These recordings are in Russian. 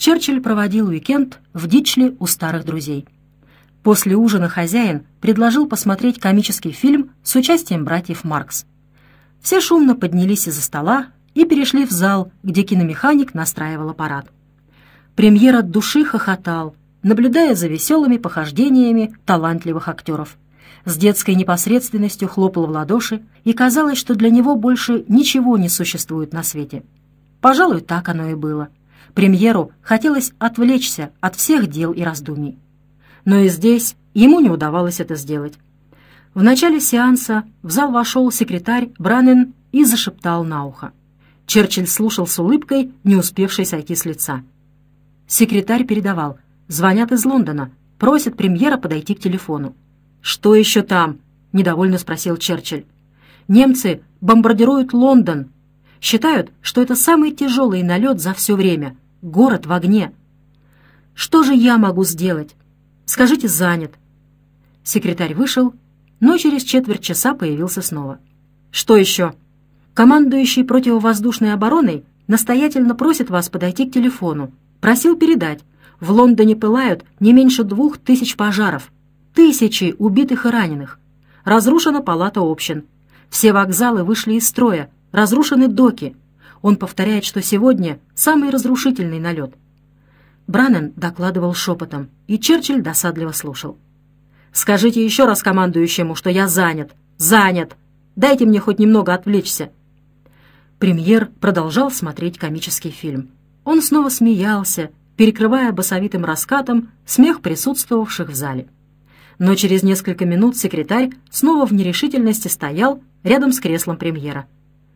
Черчилль проводил уикенд в Дитчли у старых друзей. После ужина хозяин предложил посмотреть комический фильм с участием братьев Маркс. Все шумно поднялись из-за стола и перешли в зал, где киномеханик настраивал аппарат. Премьер от души хохотал, наблюдая за веселыми похождениями талантливых актеров. С детской непосредственностью хлопал в ладоши, и казалось, что для него больше ничего не существует на свете. Пожалуй, так оно и было. Премьеру хотелось отвлечься от всех дел и раздумий. Но и здесь ему не удавалось это сделать. В начале сеанса в зал вошел секретарь Браннен и зашептал на ухо. Черчилль слушал с улыбкой, не успевшей сойти с лица. Секретарь передавал: «Звонят из Лондона, просят премьера подойти к телефону». «Что еще там?» — недовольно спросил Черчилль. «Немцы бомбардируют Лондон. Считают, что это самый тяжелый налет за все время. Город в огне. Что же я могу сделать? Скажите, занят». Секретарь вышел, но через четверть часа появился снова. «Что еще?» «Командующий противовоздушной обороной настоятельно просит вас подойти к телефону. Просил передать. В Лондоне пылают не меньше 2000 пожаров. Тысячи убитых и раненых. Разрушена палата общин. Все вокзалы вышли из строя. Разрушены доки. Он повторяет, что сегодня самый разрушительный налет». Браннен докладывал шепотом, и Черчилль досадливо слушал. «Скажите еще раз командующему, что я занят. Занят. Дайте мне хоть немного отвлечься». Премьер продолжал смотреть комический фильм. Он снова смеялся, перекрывая басовитым раскатом смех присутствовавших в зале. Но через несколько минут секретарь снова в нерешительности стоял рядом с креслом премьера.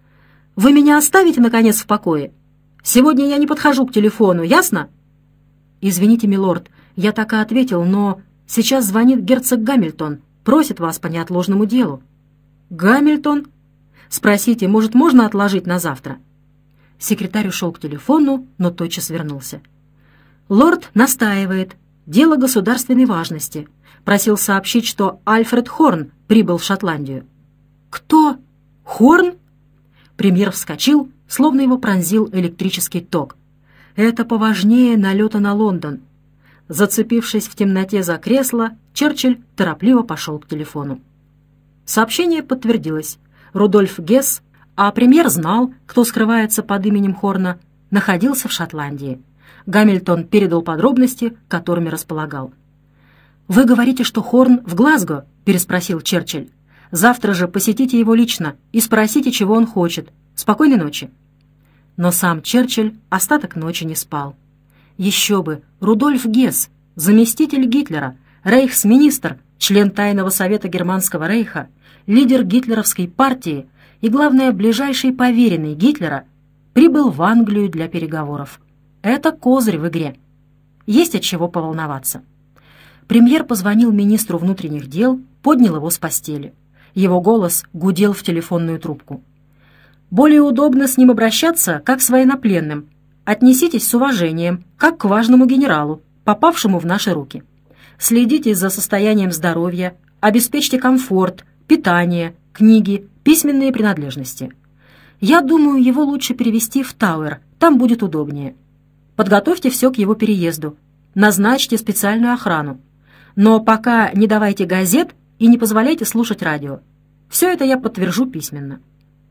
«Вы меня оставите, наконец, в покое? Сегодня я не подхожу к телефону, ясно?» «Извините, милорд, я так и ответил, но сейчас звонит герцог Гамильтон, просит вас по неотложному делу». «Гамильтон? Спросите, может, можно отложить на завтра?» Секретарь ушел к телефону, но тотчас вернулся. «Лорд настаивает. Дело государственной важности. Просил сообщить, что Альфред Хорн прибыл в Шотландию». «Кто? Хорн?» Премьер вскочил, словно его пронзил электрический ток. «Это поважнее налета на Лондон». Зацепившись в темноте за кресло, Черчилль торопливо пошел к телефону. Сообщение подтвердилось. Рудольф Гесс, а премьер знал, кто скрывается под именем Хорна, находился в Шотландии. Гамильтон передал подробности, которыми располагал. «Вы говорите, что Хорн в Глазго?» — переспросил Черчилль. «Завтра же посетите его лично и спросите, чего он хочет. Спокойной ночи». Но сам Черчилль остаток ночи не спал. Еще бы, Рудольф Гесс, заместитель Гитлера, рейхсминистр, член Тайного совета Германского рейха, лидер гитлеровской партии и, главное, ближайший поверенный Гитлера, прибыл в Англию для переговоров. Это козырь в игре. Есть от чего поволноваться. Премьер позвонил министру внутренних дел, поднял его с постели. Его голос гудел в телефонную трубку. «Более удобно с ним обращаться, как с военнопленным. Отнеситесь с уважением, как к важному генералу, попавшему в наши руки. Следите за состоянием здоровья, обеспечьте комфорт, питание, книги, письменные принадлежности. Я думаю, его лучше перевести в Тауэр, там будет удобнее. Подготовьте все к его переезду, назначьте специальную охрану. Но пока не давайте газет и не позволяйте слушать радио. Все это я подтвержу письменно».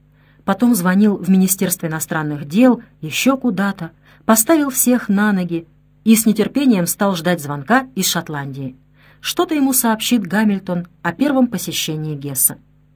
Потом звонил в Министерство иностранных дел, еще куда-то, поставил всех на ноги и с нетерпением стал ждать звонка из Шотландии. Что-то ему сообщит Гамильтон о первом посещении Гесса.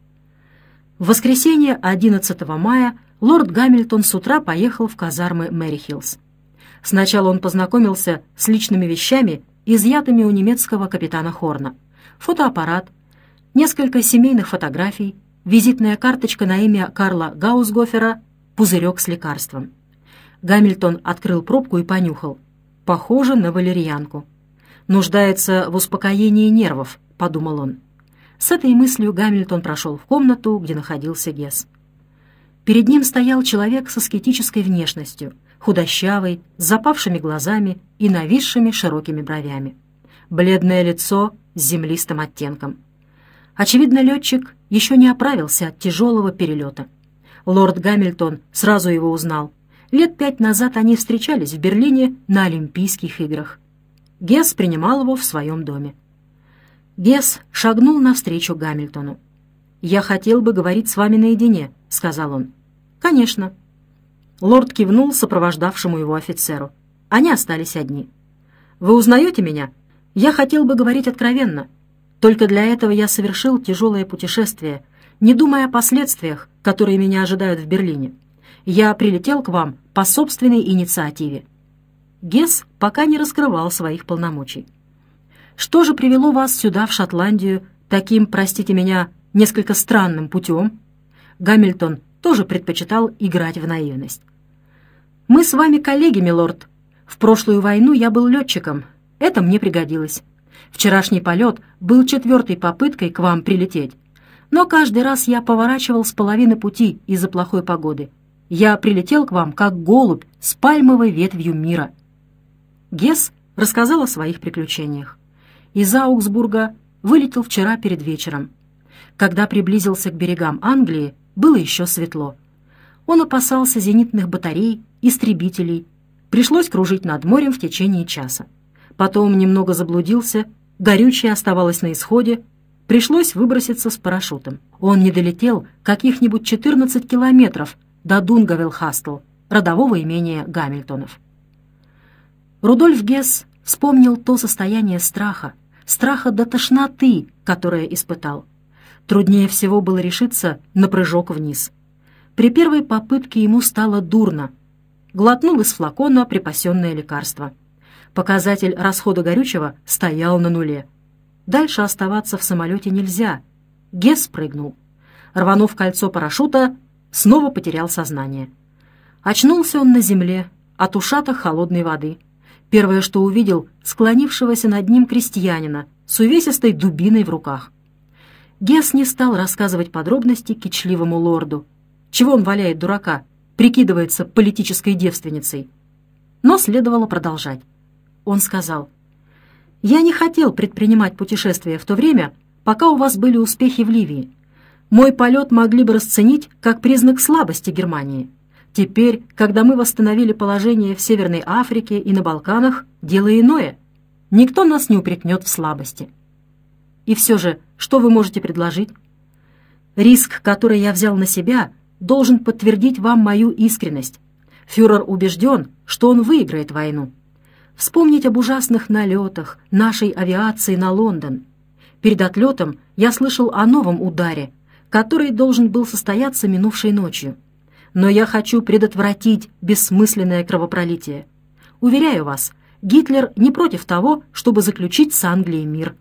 В воскресенье 11 мая лорд Гамильтон с утра поехал в казармы Мэри-Хиллз. Сначала он познакомился с личными вещами, изъятыми у немецкого капитана Хорна. Фотоаппарат, несколько семейных фотографий, визитная карточка на имя Карла Гаусгофера, пузырек с лекарством. Гамильтон открыл пробку и понюхал. Похоже на валерьянку. «Нуждается в успокоении нервов», — подумал он. С этой мыслью Гамильтон прошел в комнату, где находился Гесс. Перед ним стоял человек с аскетической внешностью, худощавый, с запавшими глазами и нависшими широкими бровями. Бледное лицо с землистым оттенком. Очевидно, летчик еще не оправился от тяжелого перелета. Лорд Гамильтон сразу его узнал. Лет 5 назад они встречались в Берлине на Олимпийских играх. Гесс принимал его в своем доме. Гесс шагнул навстречу Гамильтону. «Я хотел бы говорить с вами наедине», — сказал он. «Конечно». Лорд кивнул сопровождавшему его офицеру. Они остались одни. «Вы узнаете меня? Я хотел бы говорить откровенно. Только для этого я совершил тяжелое путешествие, не думая о последствиях, которые меня ожидают в Берлине. Я прилетел к вам по собственной инициативе». Гесс пока не раскрывал своих полномочий. «Что же привело вас сюда, в Шотландию, таким, простите меня, несколько странным путем?» Гамильтон тоже предпочитал играть в наивность. «Мы с вами коллеги, милорд. В прошлую войну я был летчиком. Это мне пригодилось. Вчерашний полет был 4-й попыткой к вам прилететь. Но каждый раз я поворачивал с половины пути из-за плохой погоды. Я прилетел к вам, как голубь, с пальмовой ветвью мира». Гесс рассказал о своих приключениях. Из Аугсбурга вылетел вчера перед вечером. Когда приблизился к берегам Англии, было еще светло. Он опасался зенитных батарей, истребителей. Пришлось кружить над морем в течение часа. Потом немного заблудился, горючее оставалось на исходе, пришлось выброситься с парашютом. Он не долетел каких-нибудь 14 километров до Дунгавелл-Хастл, родового имения Гамильтонов. Рудольф Гесс вспомнил то состояние страха до тошноты, которое испытал. Труднее всего было решиться на прыжок вниз. При первой попытке ему стало дурно. Глотнул из флакона припасенное лекарство. Показатель расхода горючего стоял на нуле. Дальше оставаться в самолете нельзя. Гесс прыгнул. Рванув кольцо парашюта, снова потерял сознание. Очнулся он на земле от ушата холодной воды. Первое, что увидел, склонившегося над ним крестьянина с увесистой дубиной в руках. Гесс не стал рассказывать подробности кичливому лорду. Чего он валяет дурака, прикидывается политической девственницей. Но следовало продолжать. Он сказал: «Я не хотел предпринимать путешествие в то время, пока у вас были успехи в Ливии. Мой полет могли бы расценить как признак слабости Германии. Теперь, когда мы восстановили положение в Северной Африке и на Балканах, дело иное. Никто нас не упрекнет в слабости. И все же, что вы можете предложить? Риск, который я взял на себя, должен подтвердить вам мою искренность. Фюрер убежден, что он выиграет войну. Вспомнить об ужасных налетах нашей авиации на Лондон. Перед отлетом я слышал о новом ударе, который должен был состояться минувшей ночью. Но я хочу предотвратить бессмысленное кровопролитие. Уверяю вас, Гитлер не против того, чтобы заключить с Англией мир».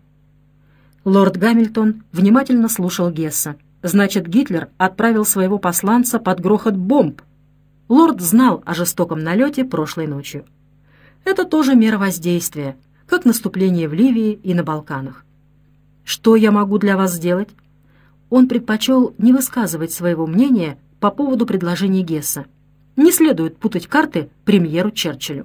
Лорд Гамильтон внимательно слушал Гесса. Значит, Гитлер отправил своего посланца под грохот бомб. Лорд знал о жестоком налете прошлой ночью. Это тоже мера воздействия, как наступление в Ливии и на Балканах. «Что я могу для вас сделать?» Он предпочел не высказывать своего мнения по поводу предложений Гесса. Не следует путать карты премьеру Черчиллю.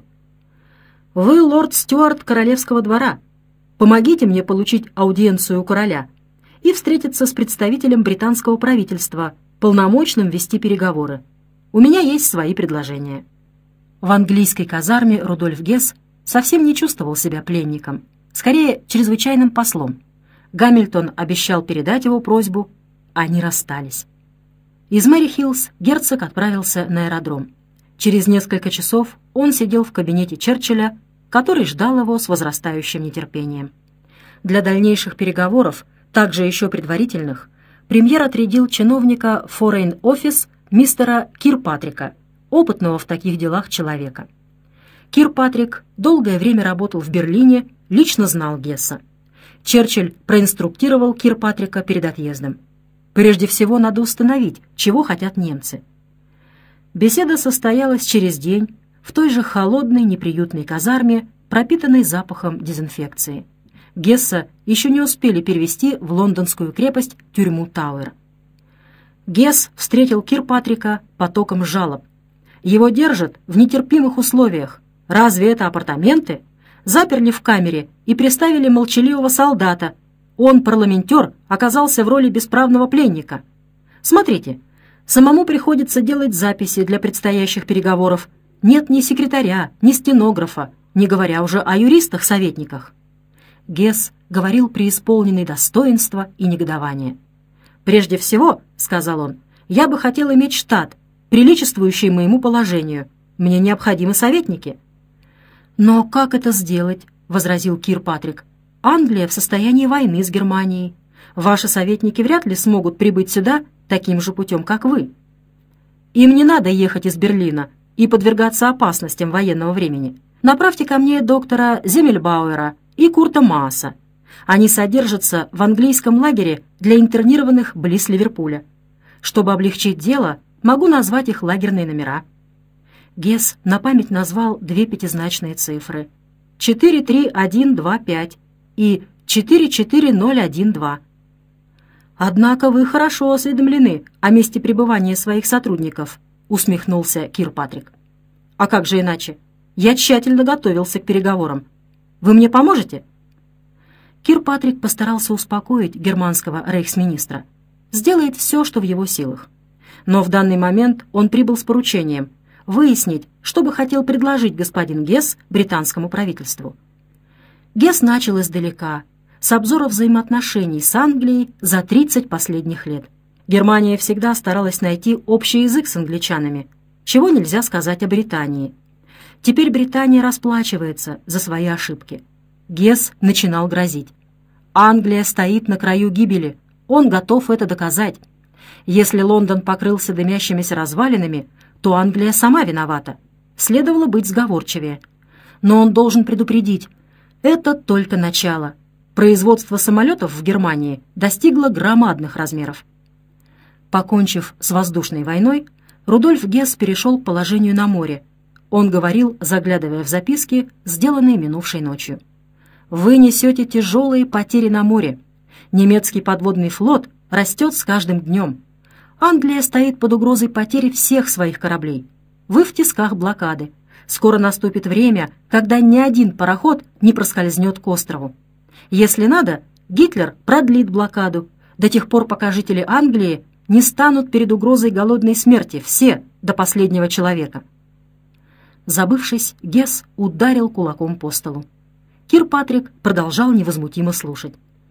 «Вы лорд Стюарт королевского двора. Помогите мне получить аудиенцию у короля и встретиться с представителем британского правительства, полномочным вести переговоры. У меня есть свои предложения». В английской казарме Рудольф Гесс совсем не чувствовал себя пленником, скорее чрезвычайным послом. Гамильтон обещал передать его просьбу, они расстались. Из Мэри-Хиллз герцог отправился на аэродром. Через несколько часов он сидел в кабинете Черчилля, который ждал его с возрастающим нетерпением. Для дальнейших переговоров, также еще предварительных, премьер отрядил чиновника Foreign Office мистера Кирпатрика, опытного в таких делах человека. Кирпатрик долгое время работал в Берлине, лично знал Гесса. Черчилль проинструктировал Кирпатрика перед отъездом. Прежде всего надо установить, чего хотят немцы. Беседа состоялась через день в той же холодной неприютной казарме, пропитанной запахом дезинфекции. Гесса еще не успели перевести в лондонскую крепость тюрьму Тауэр. Гесс встретил Кирпатрика потоком жалоб. Его держат в нетерпимых условиях. Разве это апартаменты? Заперли в камере и приставили молчаливого солдата. Он, парламентер, оказался в роли бесправного пленника. Смотрите, самому приходится делать записи для предстоящих переговоров, нет ни секретаря, ни стенографа, не говоря уже о юристах-советниках. Гесс говорил преисполненный достоинства и негодования. «Прежде всего, — сказал он, — я бы хотел иметь штат, приличествующий моему положению. Мне необходимы советники». «Но как это сделать?» — возразил Кирпатрик. «Англия в состоянии войны с Германией. Ваши советники вряд ли смогут прибыть сюда таким же путем, как вы. Им не надо ехать из Берлина и подвергаться опасностям военного времени. Направьте ко мне доктора Земельбауэра и Курта Мааса. Они содержатся в английском лагере для интернированных близ Ливерпуля. Чтобы облегчить дело, могу назвать их лагерные номера». Гесс на память назвал две пятизначные цифры — 43125 и 44012. «Однако вы хорошо осведомлены о месте пребывания своих сотрудников», — усмехнулся Кирпатрик. «А как же иначе? Я тщательно готовился к переговорам. Вы мне поможете?» Кирпатрик постарался успокоить германского рейхсминистра. Сделает все, что в его силах. Но в данный момент он прибыл с поручением выяснить, что бы хотел предложить господин Гесс британскому правительству. Гесс начал издалека, с обзора взаимоотношений с Англией за 30 последних лет. Германия всегда старалась найти общий язык с англичанами, чего нельзя сказать о Британии. Теперь Британия расплачивается за свои ошибки. Гесс начинал грозить. Англия стоит на краю гибели, он готов это доказать. Если Лондон покрылся дымящимися развалинами, то Англия сама виновата. Следовало быть сговорчивее. Но он должен предупредить, это только начало. Производство самолетов в Германии достигло громадных размеров. Покончив с воздушной войной, Рудольф Гесс перешел к положению на море. Он говорил, заглядывая в записки, сделанные минувшей ночью. «Вы несете тяжелые потери на море. Немецкий подводный флот растет с каждым днем. Англия стоит под угрозой потери всех своих кораблей. Вы в тисках блокады. Скоро наступит время, когда ни один пароход не проскользнет к острову. Если надо, Гитлер продлит блокаду до тех пор, пока жители Англии не станут перед угрозой голодной смерти, все, до последнего человека». Забывшись, Гесс ударил кулаком по столу. Кирпатрик продолжал невозмутимо слушать.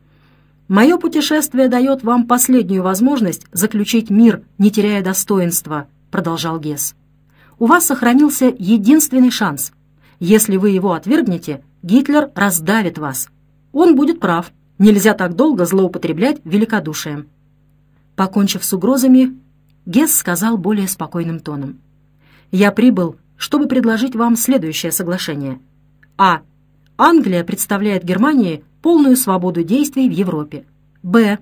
«Мое путешествие дает вам последнюю возможность заключить мир, не теряя достоинства», — продолжал Гесс. «У вас сохранился единственный шанс. Если вы его отвергнете, Гитлер раздавит вас. Он будет прав. Нельзя так долго злоупотреблять великодушием». Покончив с угрозами, Гесс сказал более спокойным тоном. «Я прибыл, чтобы предложить вам следующее соглашение. А. Англия представляет Германии полную свободу действий в Европе. Б.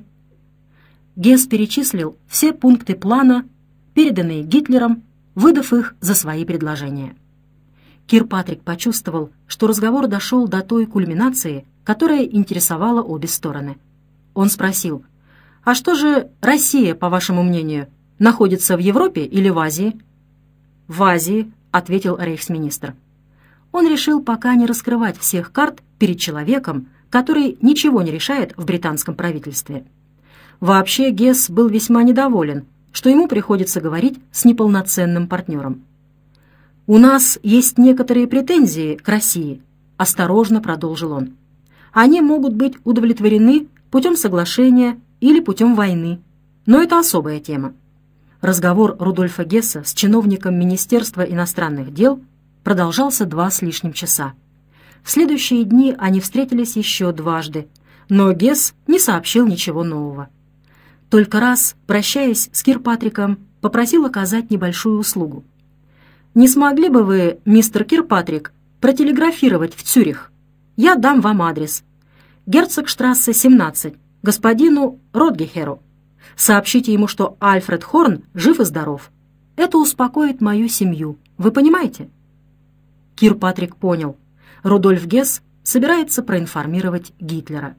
Гесс перечислил все пункты плана, переданные Гитлером, выдав их за свои предложения. Кирпатрик почувствовал, что разговор дошел до той кульминации, которая интересовала обе стороны. Он спросил: «А что же Россия, по вашему мнению, находится в Европе или в Азии?» «В Азии», — ответил рейхсминистр. Он решил пока не раскрывать всех карт перед человеком, который ничего не решает в британском правительстве. Вообще Гесс был весьма недоволен, что ему приходится говорить с неполноценным партнером. «У нас есть некоторые претензии к России», — осторожно продолжил он. «Они могут быть удовлетворены путем соглашения или путем войны, но это особая тема». Разговор Рудольфа Гесса с чиновником Министерства иностранных дел продолжался 2 с лишним часа. В следующие дни они встретились еще дважды, но Гесс не сообщил ничего нового. Только раз, прощаясь с Кирпатриком, попросил оказать небольшую услугу. «Не смогли бы вы, мистер Кирпатрик, протелеграфировать в Цюрих? Я дам вам адрес. Герцогштрассе, 17, господину Ротгехеру. Сообщите ему, что Альфред Хорн жив и здоров. Это успокоит мою семью. Вы понимаете?» Кирпатрик понял. Рудольф Гесс собирается проинформировать Гитлера.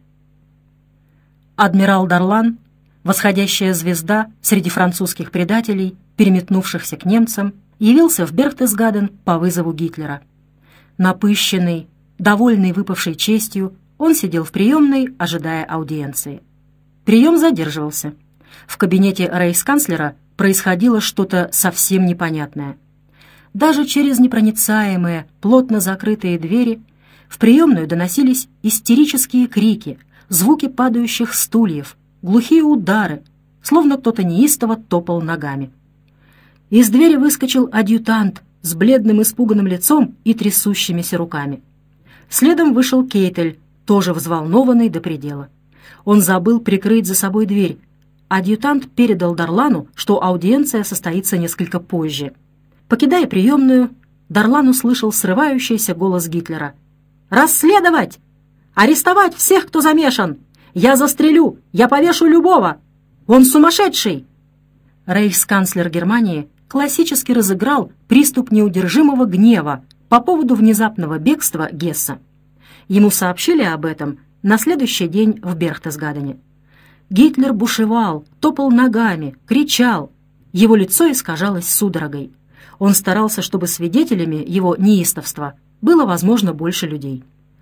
Адмирал Дарлан, восходящая звезда среди французских предателей, переметнувшихся к немцам, явился в Берхтесгаден по вызову Гитлера. Напыщенный, довольный выпавшей честью, он сидел в приемной, ожидая аудиенции. Прием задерживался. В кабинете рейхсканцлера происходило что-то совсем непонятное. Даже через непроницаемые, плотно закрытые двери в приемную доносились истерические крики, звуки падающих стульев, глухие удары, словно кто-то неистово топал ногами. Из двери выскочил адъютант с бледным испуганным лицом и трясущимися руками. Следом вышел Кейтель, тоже взволнованный до предела. Он забыл прикрыть за собой дверь. Адъютант передал Дарлану, что аудиенция состоится несколько позже. Покидая приемную, Дарлан услышал срывающийся голос Гитлера. «Расследовать! Арестовать всех, кто замешан! Я застрелю! Я повешу любого! Он сумасшедший!» Рейхсканцлер Германии классически разыграл приступ неудержимого гнева по поводу внезапного бегства Гесса. Ему сообщили об этом на следующий день в Берхтесгадене. Гитлер бушевал, топал ногами, кричал. Его лицо искажалось судорогой. Он старался, чтобы свидетелями его неистовства было, возможно, больше людей.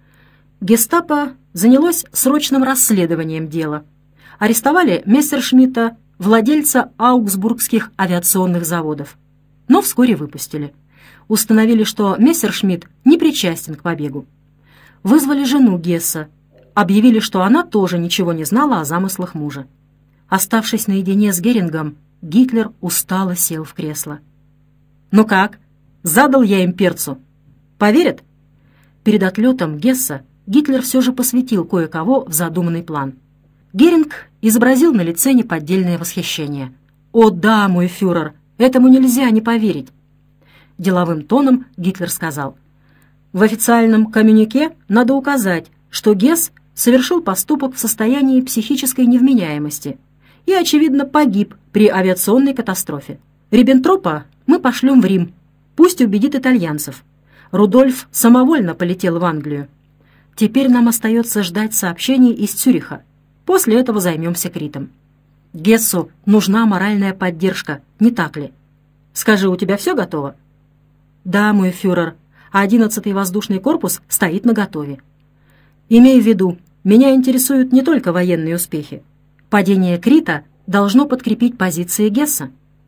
Гестапо занялось срочным расследованием дела. Арестовали Мессершмитта, владельца аугсбургских авиационных заводов, но вскоре выпустили. Установили, что Мессершмитт не причастен к побегу. Вызвали жену Гесса, объявили, что она тоже ничего не знала о замыслах мужа. Оставшись наедине с Герингом, Гитлер устало сел в кресло. «Ну как? Задал я им перцу. Поверят?» Перед отлетом Гесса Гитлер все же посвятил кое-кого в задуманный план. Геринг изобразил на лице неподдельное восхищение. «О да, мой фюрер, этому нельзя не поверить!» Деловым тоном Гитлер сказал: «В официальном коммюнике надо указать, что Гесс совершил поступок в состоянии психической невменяемости и, очевидно, погиб при авиационной катастрофе. Риббентропа мы пошлем в Рим, пусть убедит итальянцев. Рудольф самовольно полетел в Англию. Теперь нам остается ждать сообщений из Цюриха. После этого займемся Критом. Гессу нужна моральная поддержка, не так ли? Скажи, у тебя все готово?» «Да, мой фюрер, 11-й воздушный корпус стоит наготове. Имей в виду, меня интересуют не только военные успехи. Падение Крита должно подкрепить позиции Гесса».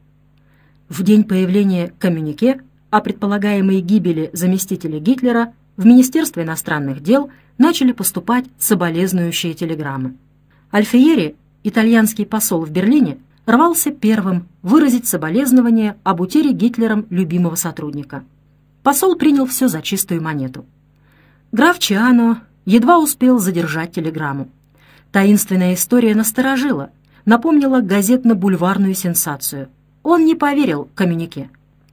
В день появления коммюнике о предполагаемой гибели заместителя Гитлера в Министерство иностранных дел начали поступать соболезнующие телеграммы. Альфиери, итальянский посол в Берлине, рвался первым выразить соболезнования об утере Гитлером любимого сотрудника. Посол принял все за чистую монету. Граф Чиано едва успел задержать телеграмму. Таинственная история насторожила, напомнила газетно-бульварную сенсацию. Он не поверил коммюнике.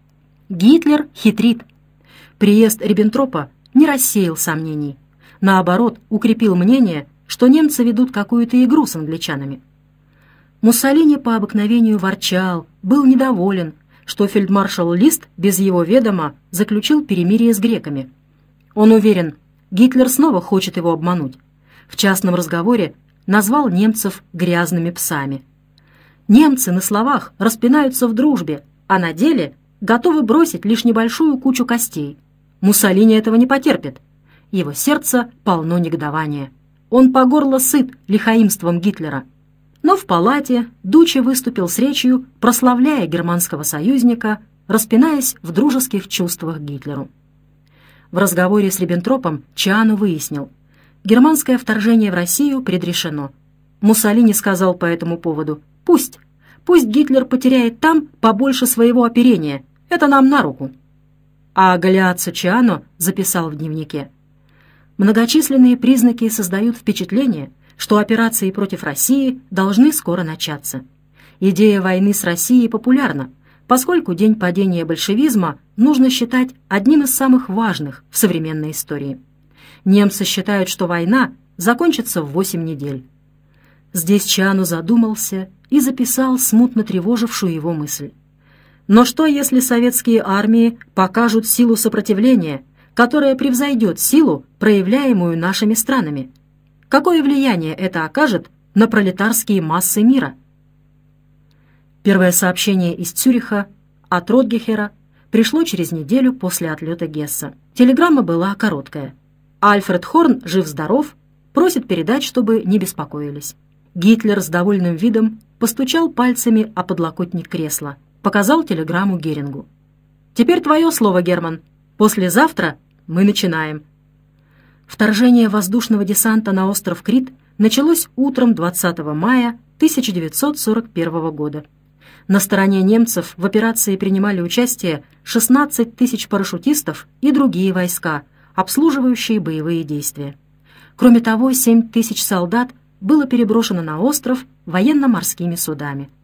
Гитлер хитрит. Приезд Риббентропа не рассеял сомнений. Наоборот, укрепил мнение, что немцы ведут какую-то игру с англичанами. Муссолини по обыкновению ворчал, был недоволен, что фельдмаршал Лист без его ведома заключил перемирие с греками. Он уверен, Гитлер снова хочет его обмануть. В частном разговоре назвал немцев грязными псами. Немцы на словах распинаются в дружбе, а на деле готовы бросить лишь небольшую кучу костей. Муссолини этого не потерпит. Его сердце полно негодования. Он по горло сыт лихоимством Гитлера. Но в палате Дуччи выступил с речью, прославляя германского союзника, распинаясь в дружеских чувствах к Гитлеру. В разговоре с Риббентропом Чиано выяснил, германское вторжение в Россию предрешено. Муссолини сказал по этому поводу: «Пусть Гитлер потеряет там побольше своего оперения, это нам на руку». А Галиаццо Чиано записал в дневнике: «Многочисленные признаки создают впечатление, что операции против России должны скоро начаться. Идея войны с Россией популярна, поскольку день падения большевизма нужно считать одним из самых важных в современной истории. Немцы считают, что война закончится в 8 недель». Здесь Чиано задумался и записал смутно тревожившую его мысль. Но что, если советские армии покажут силу сопротивления, которая превзойдет силу, проявляемую нашими странами? Какое влияние это окажет на пролетарские массы мира? Первое сообщение из Цюриха от Ротгехера пришло через неделю после отлета Гесса. Телеграмма была короткая. Альфред Хорн жив-здоров, просит передать, чтобы не беспокоились. Гитлер с довольным видом постучал пальцами о подлокотник кресла, показал телеграмму Герингу. Теперь твое слово, Герман. Послезавтра мы начинаем». Вторжение воздушного десанта на остров Крит началось утром 20 мая 1941 года. На стороне немцев в операции принимали участие 16 тысяч парашютистов и другие войска, обслуживающие боевые действия. Кроме того, 7 тысяч солдат было переброшено на остров военно-морскими судами.